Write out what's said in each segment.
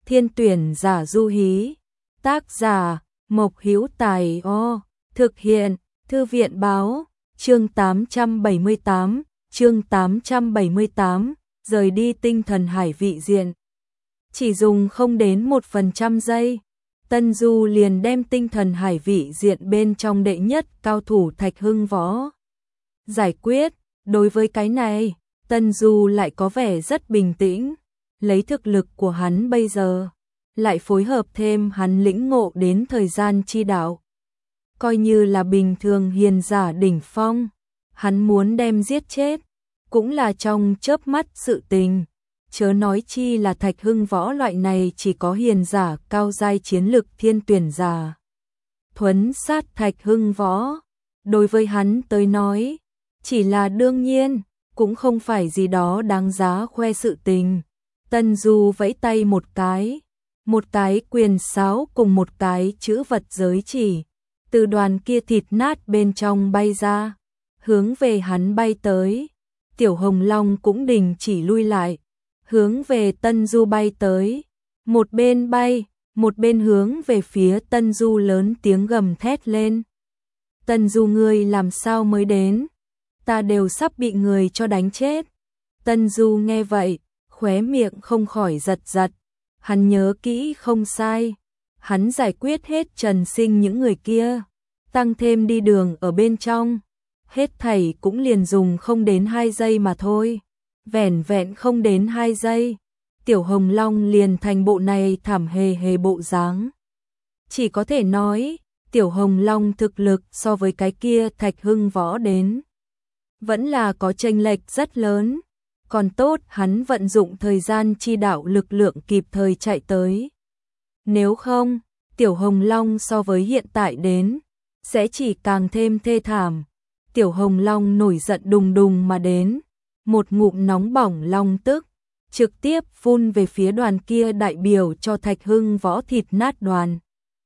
Thiên tuyển giả du hí. Tác giả Mộc Hữu Tài. Thực hiện Thư viện báo. Chương 878, rời đi tinh thần hải vị diện. Chỉ dùng không đến 1% giây, Tân Du liền đem tinh thần hải vị diện bên trong đệ nhất cao thủ Thạch Hưng Võ giải quyết. Đối với cái này, Tân Du lại có vẻ rất bình tĩnh, lấy thực lực của hắn bây giờ, lại phối hợp thêm hắn lĩnh ngộ đến thời gian chi đạo. Coi như là bình thường hiền giả đỉnh phong, hắn muốn đem giết chết, cũng là trong chớp mắt sự tình. Chớ nói chi là Thạch Hưng Võ loại này chỉ có hiền giả cao giai chiến lực thiên tuyển giả. Thuấn sát Thạch Hưng Võ, đối với hắn tới nói, chỉ là đương nhiên, cũng không phải gì đó đáng giá khoe sự tình. Tân Du vẫy tay một cái quyền sáo cùng một cái chữ vật giới chỉ, từ đoàn kia thịt nát bên trong bay ra, hướng về hắn bay tới. Tiểu Hồng Long cũng đình chỉ lui lại, hướng về Tân Du bay tới, một bên bay, một bên hướng về phía Tân Du lớn tiếng gầm thét lên. Tân Du, ngươi làm sao mới đến? Ta đều sắp bị người cho đánh chết. Tân Du nghe vậy, khóe miệng không khỏi giật giật. Hắn nhớ kỹ không sai, hắn giải quyết hết Trần Sinh những người kia, tăng thêm đi đường ở bên trong, hết thảy cũng liền dùng không đến 2 giây mà thôi. Vẻn vẹn không đến 2 giây, Tiểu Hồng Long liền thành bộ này thảm hề bộ dáng. Chỉ có thể nói, Tiểu Hồng Long thực lực so với cái kia Thạch Hưng Võ đến vẫn là có chênh lệch rất lớn. Còn tốt hắn vận dụng thời gian chi đạo lực lượng kịp thời chạy tới. Nếu không, Tiểu Hồng Long so với hiện tại đến, sẽ chỉ càng thêm thê thảm. Tiểu Hồng Long nổi giận đùng đùng mà đến, một ngụm nóng bỏng long tức, trực tiếp phun về phía đoàn kia đại biểu cho Thạch Hưng Võ thịt nát đoàn.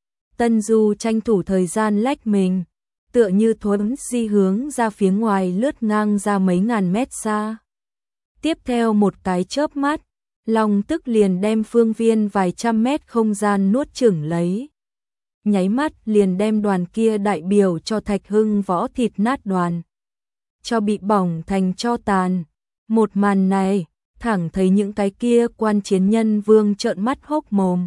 Tân Du tranh thủ thời gian lách mình, tựa như thuấn di hướng ra phía ngoài lướt ngang ra mấy ngàn mét xa. Tiếp theo một cái chớp mắt, long tức liền đem phương viên vài trăm mét không gian nuốt chửng lấy. Nháy mắt liền đem đoàn kia đại biểu cho Thạch Hưng Võ thịt nát đoàn cho bị bỏng thành tro tàn. Một màn này, thẳng thấy những cái kia quan chiến nhân vương trợn mắt hốc mồm.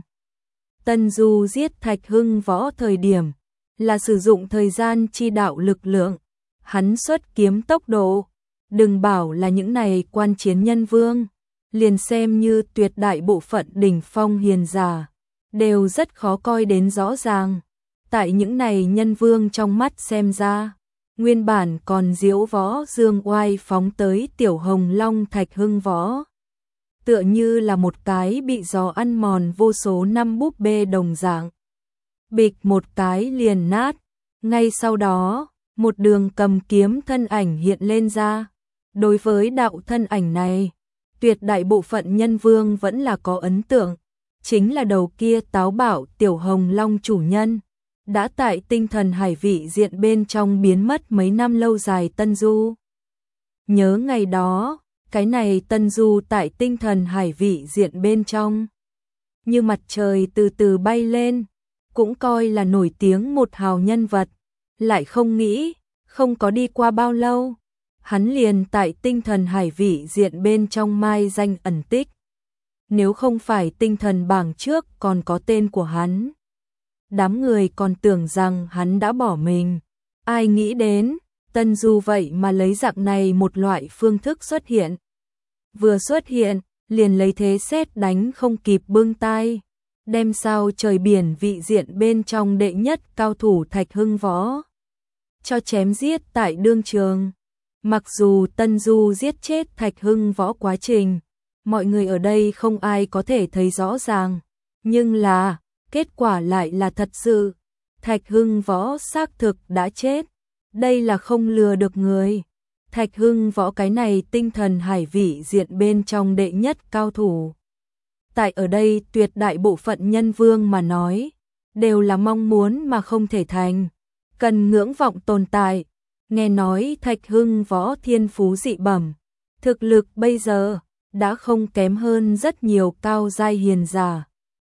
Tân Du giết Thạch Hưng Võ thời điểm là sử dụng thời gian chi đạo lực lượng, hắn xuất kiếm tốc độ, đừng bảo là những này quan chiến nhân vương, liền xem như tuyệt đại bộ phận đỉnh phong hiền giả, đều rất khó coi đến rõ ràng. Tại những này nhân vương trong mắt xem ra, nguyên bản còn diễu võ dương oai phóng tới Tiểu Hồng Long Thạch Hưng Võ, tựa như là một cái bị gió ăn mòn vô số năm búp bê đồng dạng. Bịch một cái liền nát, ngay sau đó, một đường cầm kiếm thân ảnh hiện lên ra. Đối với đạo thân ảnh này, tuyệt đại bộ phận nhân vương vẫn là có ấn tượng, chính là đầu kia táo bạo Tiểu Hồng Long chủ nhân, đã tại tinh thần hải vị diện bên trong biến mất mấy năm lâu dài Tân Du. Nhớ ngày đó, cái này Tân Du tại tinh thần hải vị diện bên trong, như mặt trời từ từ bay lên, cũng coi là nổi tiếng một hào nhân vật, lại không nghĩ, không có đi qua bao lâu, hắn liền tại tinh thần hải vị diện bên trong mai danh ẩn tích. Nếu không phải tinh thần bảng trước còn có tên của hắn, đám người còn tưởng rằng hắn đã bỏ mình. Ai nghĩ đến, Tân Du vậy mà lấy dạng này một loại phương thức xuất hiện. Vừa xuất hiện, liền lấy thế sét đánh không kịp bưng tay, đem sao trời biển vị diện bên trong đệ nhất cao thủ Thạch Hưng Võ cho chém giết tại đương trường. Mặc dù Tân Du giết chết Thạch Hưng Võ quá trình, mọi người ở đây không ai có thể thấy rõ ràng, nhưng là, kết quả lại là thật sự. Thạch Hưng Võ xác thực đã chết, đây là không lừa được người. Thạch Hưng Võ cái này tinh thần hải vị diện bên trong đệ nhất cao thủ. Tại ở đây tuyệt đại bộ phận nhân vương mà nói, đều là mong muốn mà không thể thành, cần ngưỡng vọng tồn tại. Nghe nói Thạch Hưng Võ thiên phú dị bẩm, thực lực bây giờ đã không kém hơn rất nhiều cao giai hiền giả,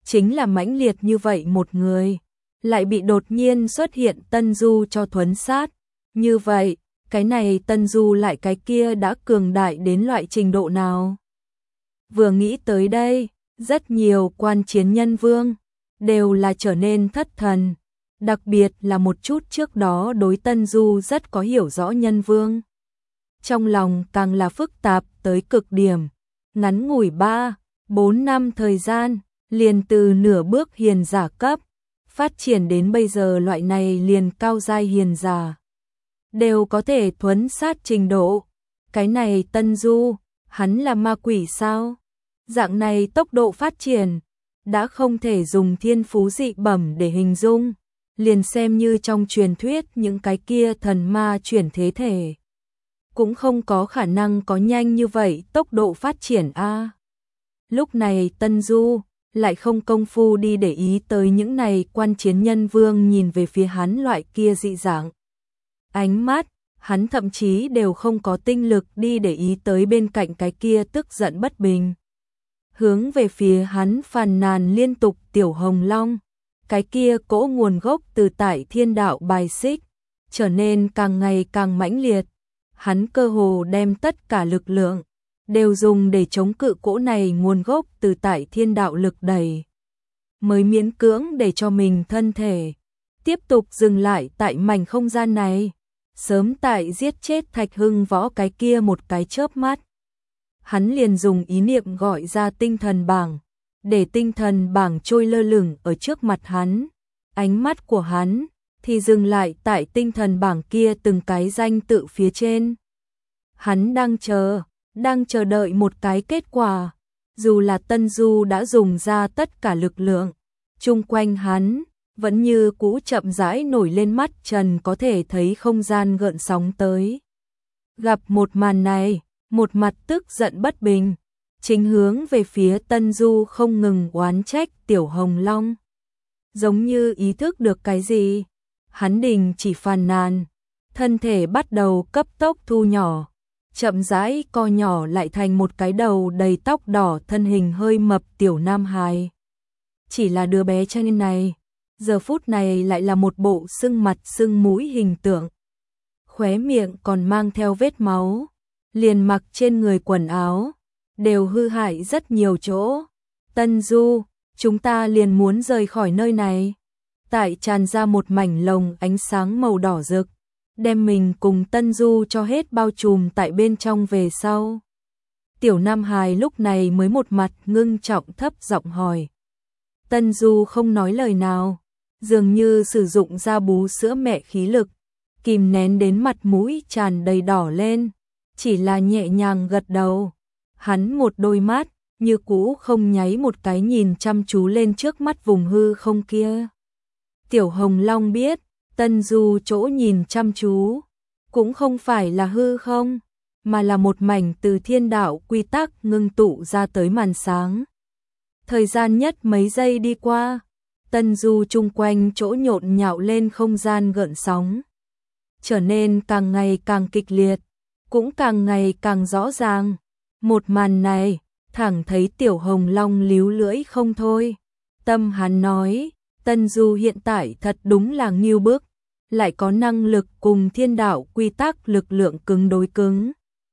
chính là mãnh liệt như vậy một người, lại bị đột nhiên xuất hiện Tân Du cho thuấn sát. Như vậy, cái này Tân Du lại cái kia đã cường đại đến loại trình độ nào? Vừa nghĩ tới đây, rất nhiều quan chiến nhân vương đều là trở nên thất thần, đặc biệt là một chút trước đó đối Tân Du rất có hiểu rõ nhân vương. Trong lòng càng là phức tạp tới cực điểm, ngắn ngủi 3-4 năm thời gian, liền từ nửa bước hiền giả cấp, phát triển đến bây giờ loại này liền cao giai hiền giả, đều có thể thuấn sát trình độ. Cái này Tân Du, hắn là ma quỷ sao? Dạng này tốc độ phát triển, đã không thể dùng thiên phú dị bẩm để hình dung, liền xem như trong truyền thuyết những cái kia thần ma chuyển thế thể, cũng không có khả năng có nhanh như vậy tốc độ phát triển a. Lúc này Tân Du lại không công phu đi để ý tới những này quan chiến nhân vương nhìn về phía hắn loại kia dị dạng ánh mắt, hắn thậm chí đều không có tinh lực đi để ý tới bên cạnh cái kia tức giận bất bình. Hướng về phía hắn phàn nàn liên tục Tiểu Hồng Long, cái kia cỗ nguồn gốc từ tại thiên đạo bài xích, trở nên càng ngày càng mãnh liệt. Hắn cơ hồ đem tất cả lực lượng đều dùng để chống cự cỗ này nguồn gốc từ tại thiên đạo lực đẩy, mới miễn cưỡng để cho mình thân thể tiếp tục dừng lại tại mảnh không gian này. Sớm tại giết chết Thạch Hưng Võ cái kia một cái chớp mắt, hắn liền dùng ý niệm gọi ra tinh thần bảng, để tinh thần bảng trôi lơ lửng ở trước mặt hắn. Ánh mắt của hắn thì dừng lại tại tinh thần bảng kia từng cái danh tự phía trên. Hắn đang chờ đợi một cái kết quả. Dù là Tân Du đã dùng ra tất cả lực lượng, chung quanh hắn vẫn như cũ chậm rãi nổi lên mắt trần có thể thấy không gian gợn sóng tới. Gặp một màn này, một mặt tức giận bất bình, chính hướng về phía Tân Du không ngừng oán trách Tiểu Hồng Long. Giống như ý thức được cái gì, hắn đình chỉ phàn nàn, thân thể bắt đầu cấp tốc thu nhỏ, chậm rãi co nhỏ lại thành một cái đầu đầy tóc đỏ thân hình hơi mập tiểu nam hài. Chỉ là đứa bé trai này, giờ phút này lại là một bộ sưng mặt sưng mũi hình tượng. Khóe miệng còn mang theo vết máu, liền mặc trên người quần áo, đều hư hại rất nhiều chỗ. Tân Du, chúng ta liền muốn rời khỏi nơi này. Tại tràn ra một mảnh lồng ánh sáng màu đỏ rực, đem mình cùng Tân Du cho hết bao trùm tại bên trong về sau. Tiểu Nam Hài lúc này mới một mặt ngưng trọng thấp giọng hỏi. Tân Du không nói lời nào, dường như sử dụng ra bú sữa mẹ khí lực, kìm nén đến mặt mũi tràn đầy đỏ lên, chỉ là nhẹ nhàng gật đầu. Hắn một đôi mắt, như cũ không nháy một cái nhìn chăm chú lên trước mắt vùng hư không kia. Tiểu Hồng Long biết, Tân Du chỗ nhìn chăm chú, cũng không phải là hư không, mà là một mảnh từ thiên đạo quy tắc ngưng tụ ra tới màn sáng. Thời gian nhất mấy giây đi qua, Tân Du chung quanh chỗ nhộn nhạo lên không gian gợn sóng, trở nên càng ngày càng kịch liệt, cũng càng ngày càng rõ ràng. Một màn này, thẳng thấy Tiểu Hồng Long líu lưỡi không thôi. Tâm hắn nói, Tân Du hiện tại thật đúng là nghiêu bức, lại có năng lực cùng thiên đạo quy tắc lực lượng cứng đối cứng.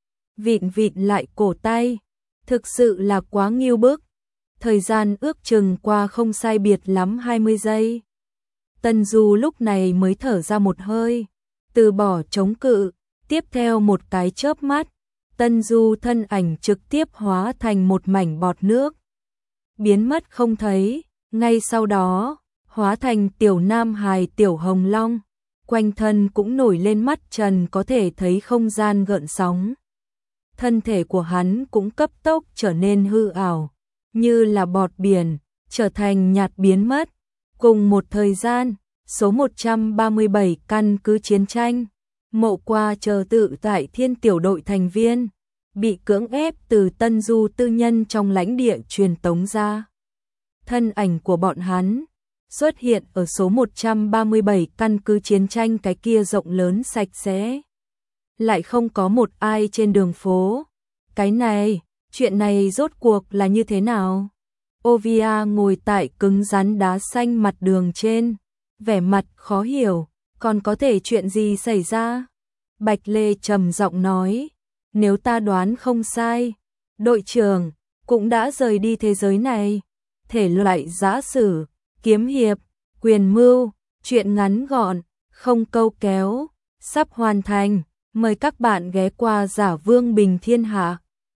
Vịn lại cổ tay, thực sự là quá nghiêu bức. Thời gian ước chừng qua không sai biệt lắm 20 giây. Tân Du lúc này mới thở ra một hơi, từ bỏ chống cự, tiếp theo một cái chớp mắt, Tân Du thân ảnh trực tiếp hóa thành một mảnh bọt nước, biến mất không thấy. Ngay sau đó, hóa thành Tiểu Nam Hài Tiểu Hồng Long, quanh thân cũng nổi lên mắt trần có thể thấy không gian gợn sóng. Thân thể của hắn cũng cấp tốc trở nên hư ảo, như là bọt biển, trở thành nhạt biến mất. Cùng một thời gian, số 137 căn cứ chiến tranh, Mộ Qua chờ tự tại thiên tiểu đội thành viên, bị cưỡng ép từ Tân Du tư nhân trong lãnh địa truyền tống ra. Thân ảnh của bọn hắn xuất hiện ở số 137 căn cứ chiến tranh cái kia rộng lớn sạch sẽ. Lại không có một ai trên đường phố. Cái này, chuyện này rốt cuộc là như thế nào? Ovia ngồi tại cứng rắn đá xanh mặt đường trên, vẻ mặt khó hiểu, còn có thể chuyện gì xảy ra? Bạch Lê trầm giọng nói, nếu ta đoán không sai, đội trưởng cũng đã rời đi thế giới này. Thể loại giã sử, kiếm hiệp, quyền mưu, truyện ngắn gọn, không câu kéo, sắp hoàn thành. Mời các bạn ghé qua Giả Vương Bình Thiên Hạ.